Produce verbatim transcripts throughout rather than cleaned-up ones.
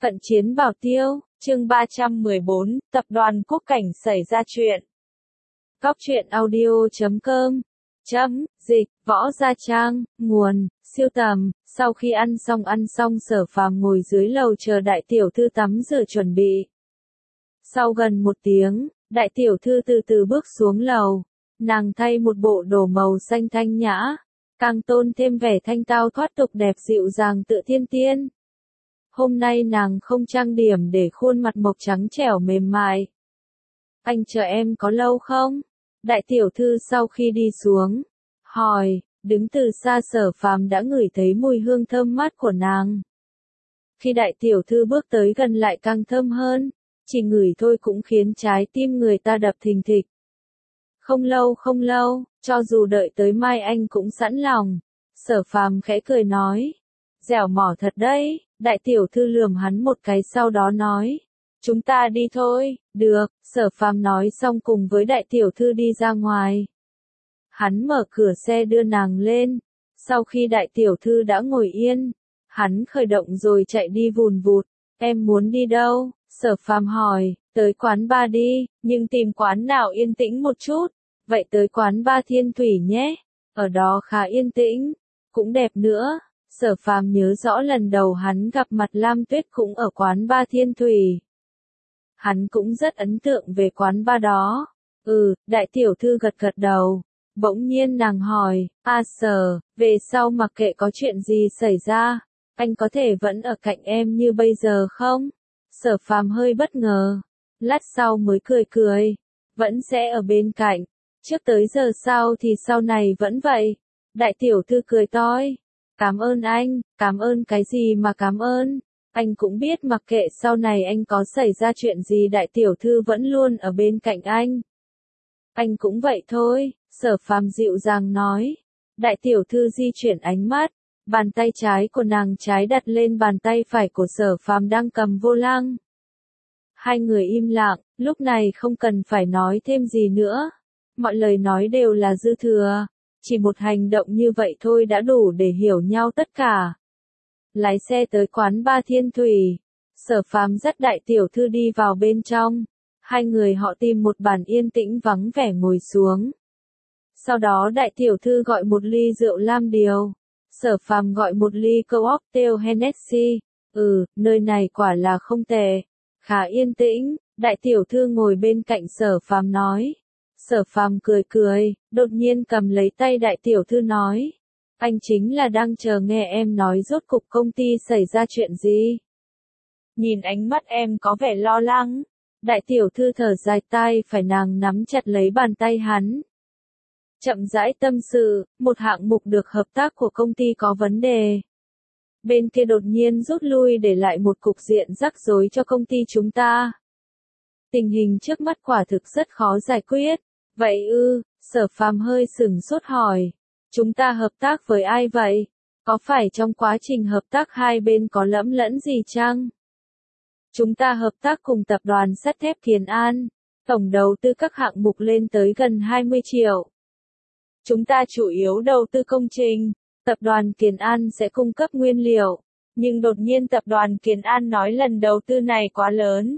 Cận chiến bảo tiêu, chương ba trăm mười bốn, tập đoàn Quốc Cảnh xảy ra chuyện. Góc truyện audio chấm com, chấm, dịch, võ gia trang, nguồn, siêu tầm. Sau khi ăn xong ăn xong Sở Phàm ngồi dưới lầu chờ đại tiểu thư tắm rửa chuẩn bị. Sau gần một tiếng, đại tiểu thư từ từ bước xuống lầu. Nàng thay một bộ đồ màu xanh thanh nhã, càng tôn thêm vẻ thanh tao thoát tục đẹp dịu dàng tự thiên tiên. Hôm nay nàng không trang điểm để khuôn mặt mộc trắng trẻo mềm mại. Anh chờ em có lâu không? Đại tiểu thư sau khi đi xuống, hỏi, đứng từ xa Sở Phàm đã ngửi thấy mùi hương thơm mát của nàng. Khi đại tiểu thư bước tới gần lại càng thơm hơn, chỉ ngửi thôi cũng khiến trái tim người ta đập thình thịch. Không lâu không lâu, cho dù đợi tới mai anh cũng sẵn lòng. Sở Phàm khẽ cười nói, dẻo mỏ thật đấy. Đại tiểu thư lườm hắn một cái sau đó nói, chúng ta đi thôi. Được, Sở Phàm nói xong cùng với đại tiểu thư đi ra ngoài. Hắn mở cửa xe đưa nàng lên. Sau khi đại tiểu thư đã ngồi yên, hắn khởi động rồi chạy đi vùn vụt. Em muốn đi đâu? Sở Phàm hỏi. Tới quán bar đi, nhưng tìm quán nào yên tĩnh một chút. Vậy tới quán bar Thiên Thủy nhé. Ở đó khá yên tĩnh, cũng đẹp nữa. Sở Phàm nhớ rõ lần đầu hắn gặp mặt Lam Tuyết cũng ở quán bar Thiên Thủy. Hắn cũng rất ấn tượng về quán bar đó. Ừ, đại tiểu thư gật gật đầu. Bỗng nhiên nàng hỏi, a Sở, về sau mặc kệ có chuyện gì xảy ra, anh có thể vẫn ở cạnh em như bây giờ không? Sở Phàm hơi bất ngờ. Lát sau mới cười cười. Vẫn sẽ ở bên cạnh. Trước tới giờ sau thì sau này vẫn vậy. Đại tiểu thư cười toi. Cảm ơn anh, cảm ơn cái gì mà cảm ơn. Anh cũng biết mặc kệ sau này anh có xảy ra chuyện gì đại tiểu thư vẫn luôn ở bên cạnh anh. Anh cũng vậy thôi, Sở Phàm dịu dàng nói. Đại tiểu thư di chuyển ánh mắt. Bàn tay trái của nàng trái đặt lên bàn tay phải của Sở Phàm đang cầm vô lăng. Hai người im lặng, lúc này không cần phải nói thêm gì nữa. Mọi lời nói đều là dư thừa. Chỉ một hành động như vậy thôi đã đủ để hiểu nhau tất cả. Lái xe tới quán bar Thiên Thủy. Sở Phàm dắt đại tiểu thư đi vào bên trong. Hai người họ tìm một bàn yên tĩnh vắng vẻ ngồi xuống. Sau đó đại tiểu thư gọi một ly rượu lam điều. Sở Phàm gọi một ly cocktail Hennessy. Ừ, nơi này quả là không tệ. Khá yên tĩnh. Đại tiểu thư ngồi bên cạnh Sở Phàm nói. Sở Phàm cười cười, đột nhiên cầm lấy tay đại tiểu thư nói. Anh chính là đang chờ nghe em nói rốt cục công ty xảy ra chuyện gì. Nhìn ánh mắt em có vẻ lo lắng. Đại tiểu thư thở dài tay phải nàng nắm chặt lấy bàn tay hắn. Chậm rãi tâm sự, một hạng mục được hợp tác của công ty có vấn đề. Bên kia đột nhiên rút lui để lại một cục diện rắc rối cho công ty chúng ta. Tình hình trước mắt quả thực rất khó giải quyết. Vậy ư, Sở Phàm hơi sửng sốt hỏi. Chúng ta hợp tác với ai vậy? Có phải trong quá trình hợp tác hai bên có lẫm lẫn gì chăng? Chúng ta hợp tác cùng tập đoàn sắt thép Kiến An. Tổng đầu tư các hạng mục lên tới gần hai mươi triệu. Chúng ta chủ yếu đầu tư công trình. Tập đoàn Kiến An sẽ cung cấp nguyên liệu. Nhưng đột nhiên tập đoàn Kiến An nói lần đầu tư này quá lớn.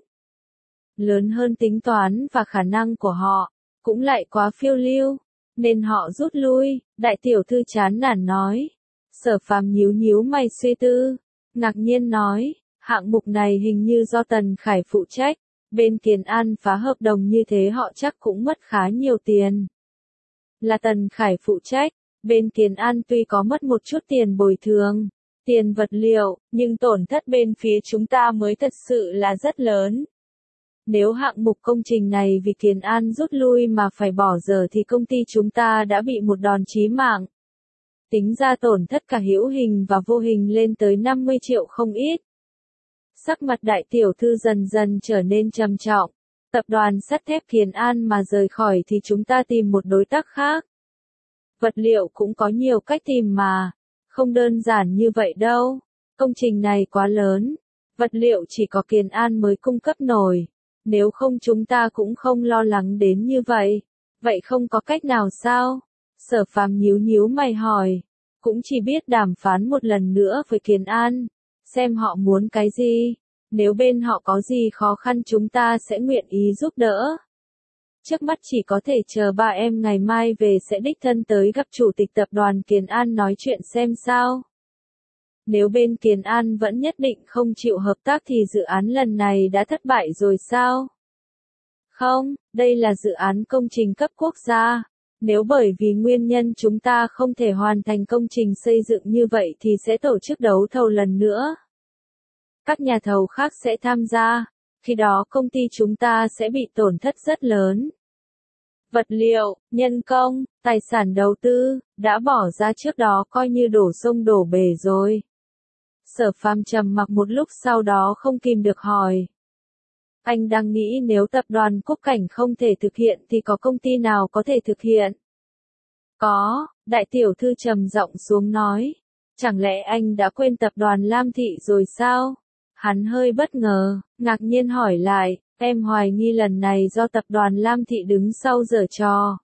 Lớn hơn tính toán và khả năng của họ. Cũng lại quá phiêu lưu, nên họ rút lui. Đại tiểu thư chán nản nói. Sở Phàm nhíu nhíu mày suy tư, ngạc nhiên nói, hạng mục này hình như do Tần Khải phụ trách, bên Kiến An phá hợp đồng như thế họ chắc cũng mất khá nhiều tiền. Là Tần Khải phụ trách, bên Kiến An tuy có mất một chút tiền bồi thường, tiền vật liệu, nhưng tổn thất bên phía chúng ta mới thật sự là rất lớn. Nếu hạng mục công trình này vì Kiến An rút lui mà phải bỏ dở thì công ty chúng ta đã bị một đòn chí mạng. Tính ra tổn thất cả hữu hình và vô hình lên tới năm mươi triệu không ít. Sắc mặt đại tiểu thư dần dần trở nên trầm trọng. Tập đoàn sắt thép Kiến An mà rời khỏi thì chúng ta tìm một đối tác khác. Vật liệu cũng có nhiều cách tìm mà. Không đơn giản như vậy đâu. Công trình này quá lớn. Vật liệu chỉ có Kiến An mới cung cấp nổi. Nếu không chúng ta cũng không lo lắng đến như vậy. Vậy không có cách nào sao? Sở Phàm nhíu nhíu mày hỏi. Cũng chỉ biết đàm phán một lần nữa với Kiến An. Xem họ muốn cái gì. Nếu bên họ có gì khó khăn chúng ta sẽ nguyện ý giúp đỡ. Trước mắt chỉ có thể chờ ba em ngày mai về sẽ đích thân tới gặp chủ tịch tập đoàn Kiến An nói chuyện xem sao. Nếu bên Kiến An vẫn nhất định không chịu hợp tác thì dự án lần này đã thất bại rồi sao? Không, đây là dự án công trình cấp quốc gia. Nếu bởi vì nguyên nhân chúng ta không thể hoàn thành công trình xây dựng như vậy thì sẽ tổ chức đấu thầu lần nữa. Các nhà thầu khác sẽ tham gia, khi đó công ty chúng ta sẽ bị tổn thất rất lớn. Vật liệu, nhân công, tài sản đầu tư, đã bỏ ra trước đó coi như đổ sông đổ bể rồi. Sở Phàm trầm mặc một lúc sau đó không kìm được hỏi. Anh đang nghĩ nếu tập đoàn Quốc Cảnh không thể thực hiện thì có công ty nào có thể thực hiện? Có, đại tiểu thư trầm giọng xuống nói. Chẳng lẽ anh đã quên tập đoàn Lam Thị rồi sao? Hắn hơi bất ngờ, ngạc nhiên hỏi lại, em hoài nghi lần này do tập đoàn Lam Thị đứng sau giở trò.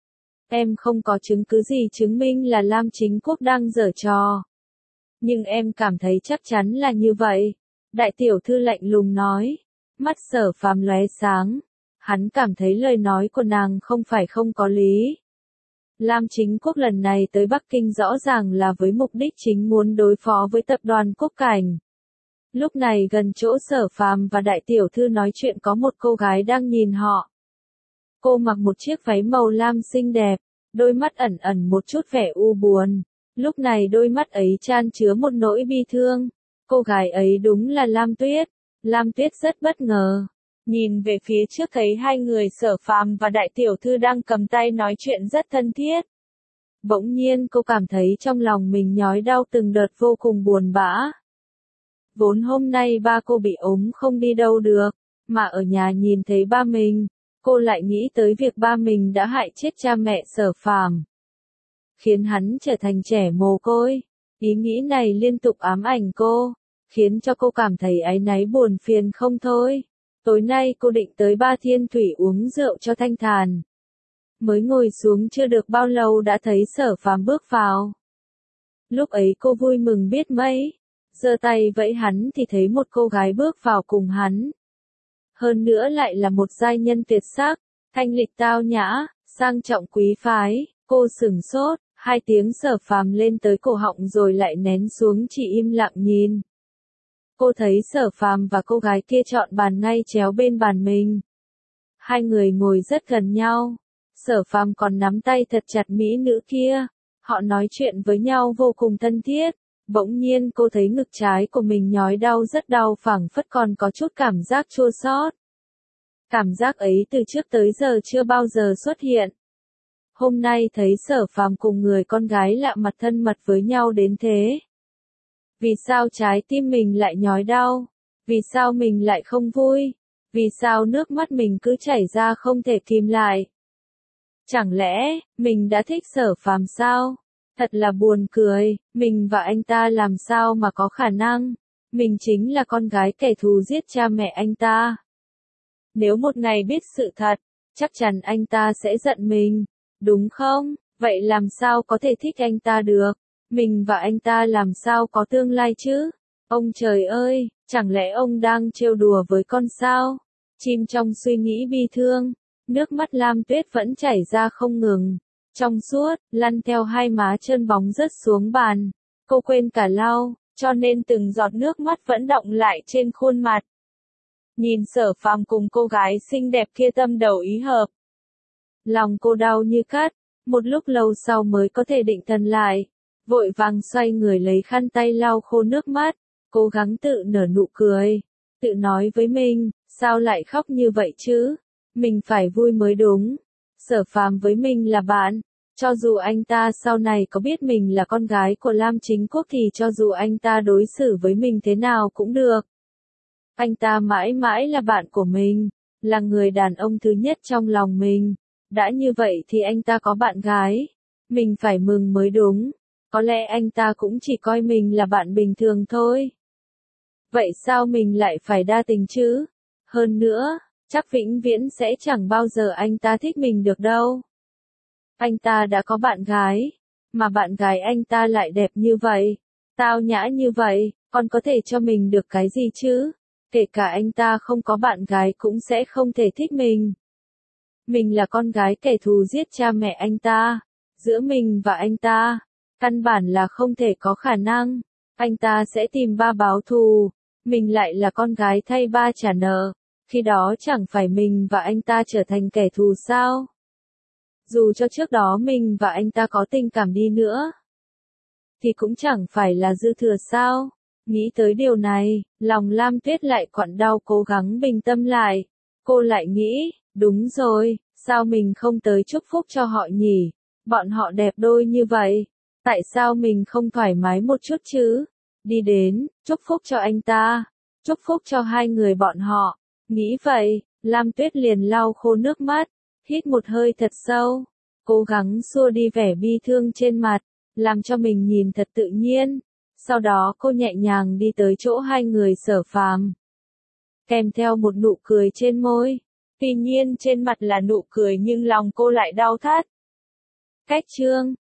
Em không có chứng cứ gì chứng minh là Lam Chính Quốc đang giở trò. Nhưng em cảm thấy chắc chắn là như vậy. Đại tiểu thư lạnh lùng nói. Mắt Sở Phàm lóe sáng. Hắn cảm thấy lời nói của nàng không phải không có lý. Lam Chính Quốc lần này tới Bắc Kinh rõ ràng là với mục đích chính muốn đối phó với tập đoàn Quốc Cảnh. Lúc này gần chỗ Sở Phàm và đại tiểu thư nói chuyện có một cô gái đang nhìn họ. Cô mặc một chiếc váy màu lam xinh đẹp, đôi mắt ẩn ẩn một chút vẻ u buồn. Lúc này đôi mắt ấy chan chứa một nỗi bi thương. Cô gái ấy đúng là Lam Tuyết. Lam Tuyết rất bất ngờ. Nhìn về phía trước thấy hai người Sở Phàm và đại tiểu thư đang cầm tay nói chuyện rất thân thiết. Bỗng nhiên cô cảm thấy trong lòng mình nhói đau từng đợt vô cùng buồn bã. Vốn hôm nay ba cô bị ốm không đi đâu được, mà ở nhà nhìn thấy ba mình, cô lại nghĩ tới việc ba mình đã hại chết cha mẹ Sở Phàm, khiến hắn trở thành trẻ mồ côi. Ý nghĩ này liên tục ám ảnh cô, khiến cho cô cảm thấy áy náy buồn phiền không thôi. Tối nay cô định tới Ba Thiên Thủy uống rượu cho thanh thản. Mới ngồi xuống chưa được bao lâu đã thấy Sở Phàm bước vào. Lúc ấy cô vui mừng biết mấy, giơ tay vẫy hắn thì thấy một cô gái bước vào cùng hắn. Hơn nữa lại là một giai nhân tuyệt sắc, thanh lịch tao nhã, sang trọng quý phái. Cô sửng sốt, hai tiếng Sở Phàm lên tới cổ họng rồi lại nén xuống chỉ im lặng nhìn. Cô thấy Sở Phàm và cô gái kia chọn bàn ngay chéo bên bàn mình. Hai người ngồi rất gần nhau. Sở Phàm còn nắm tay thật chặt mỹ nữ kia. Họ nói chuyện với nhau vô cùng thân thiết. Bỗng nhiên cô thấy ngực trái của mình nhói đau rất đau, phảng phất còn có chút cảm giác chua xót. Cảm giác ấy từ trước tới giờ chưa bao giờ xuất hiện. Hôm nay thấy Sở Phàm cùng người con gái lạ mặt thân mật với nhau đến thế. Vì sao trái tim mình lại nhói đau? Vì sao mình lại không vui? Vì sao nước mắt mình cứ chảy ra không thể kìm lại? Chẳng lẽ, mình đã thích Sở Phàm sao? Thật là buồn cười, mình và anh ta làm sao mà có khả năng? Mình chính là con gái kẻ thù giết cha mẹ anh ta. Nếu một ngày biết sự thật, chắc chắn anh ta sẽ giận mình, đúng không? Vậy làm sao có thể thích anh ta được? Mình và anh ta làm sao có tương lai chứ? Ông trời ơi, chẳng lẽ ông đang trêu đùa với con sao? Chìm trong suy nghĩ bi thương, nước mắt Lam Tuyết vẫn chảy ra không ngừng. Trong suốt, lăn theo hai má trơn bóng rớt xuống bàn. Cô quên cả lau, cho nên từng giọt nước mắt vẫn đọng lại trên khuôn mặt. Nhìn Sở Phàm cùng cô gái xinh đẹp kia tâm đầu ý hợp. Lòng cô đau như cắt, một lúc lâu sau mới có thể định thần lại. Vội vàng xoay người lấy khăn tay lau khô nước mắt, cố gắng tự nở nụ cười. Tự nói với mình, sao lại khóc như vậy chứ? Mình phải vui mới đúng. Sở Phàm với mình là bạn. Cho dù anh ta sau này có biết mình là con gái của Lam Chính Quốc thì cho dù anh ta đối xử với mình thế nào cũng được. Anh ta mãi mãi là bạn của mình, là người đàn ông thứ nhất trong lòng mình. Đã như vậy thì anh ta có bạn gái. Mình phải mừng mới đúng. Có lẽ anh ta cũng chỉ coi mình là bạn bình thường thôi. Vậy sao mình lại phải đa tình chứ? Hơn nữa, chắc vĩnh viễn sẽ chẳng bao giờ anh ta thích mình được đâu. Anh ta đã có bạn gái, mà bạn gái anh ta lại đẹp như vậy, tao nhã như vậy, còn có thể cho mình được cái gì chứ? Kể cả anh ta không có bạn gái cũng sẽ không thể thích mình. Mình là con gái kẻ thù giết cha mẹ anh ta. Giữa mình và anh ta, căn bản là không thể có khả năng. Anh ta sẽ tìm ba báo thù. Mình lại là con gái thay ba trả nợ. Khi đó chẳng phải mình và anh ta trở thành kẻ thù sao? Dù cho trước đó mình và anh ta có tình cảm đi nữa, thì cũng chẳng phải là dư thừa sao? Nghĩ tới điều này, lòng Lam Tuyết lại quặn đau cố gắng bình tâm lại. Cô lại nghĩ, đúng rồi, sao mình không tới chúc phúc cho họ nhỉ? Bọn họ đẹp đôi như vậy. Tại sao mình không thoải mái một chút chứ? Đi đến, chúc phúc cho anh ta. Chúc phúc cho hai người bọn họ. Nghĩ vậy, Lam Tuyết liền lau khô nước mắt. Hít một hơi thật sâu. Cố gắng xua đi vẻ bi thương trên mặt. Làm cho mình nhìn thật tự nhiên. Sau đó cô nhẹ nhàng đi tới chỗ hai người Sở Phàm. Kèm theo một nụ cười trên môi. Tuy nhiên trên mặt là nụ cười nhưng lòng cô lại đau thắt. Cách chương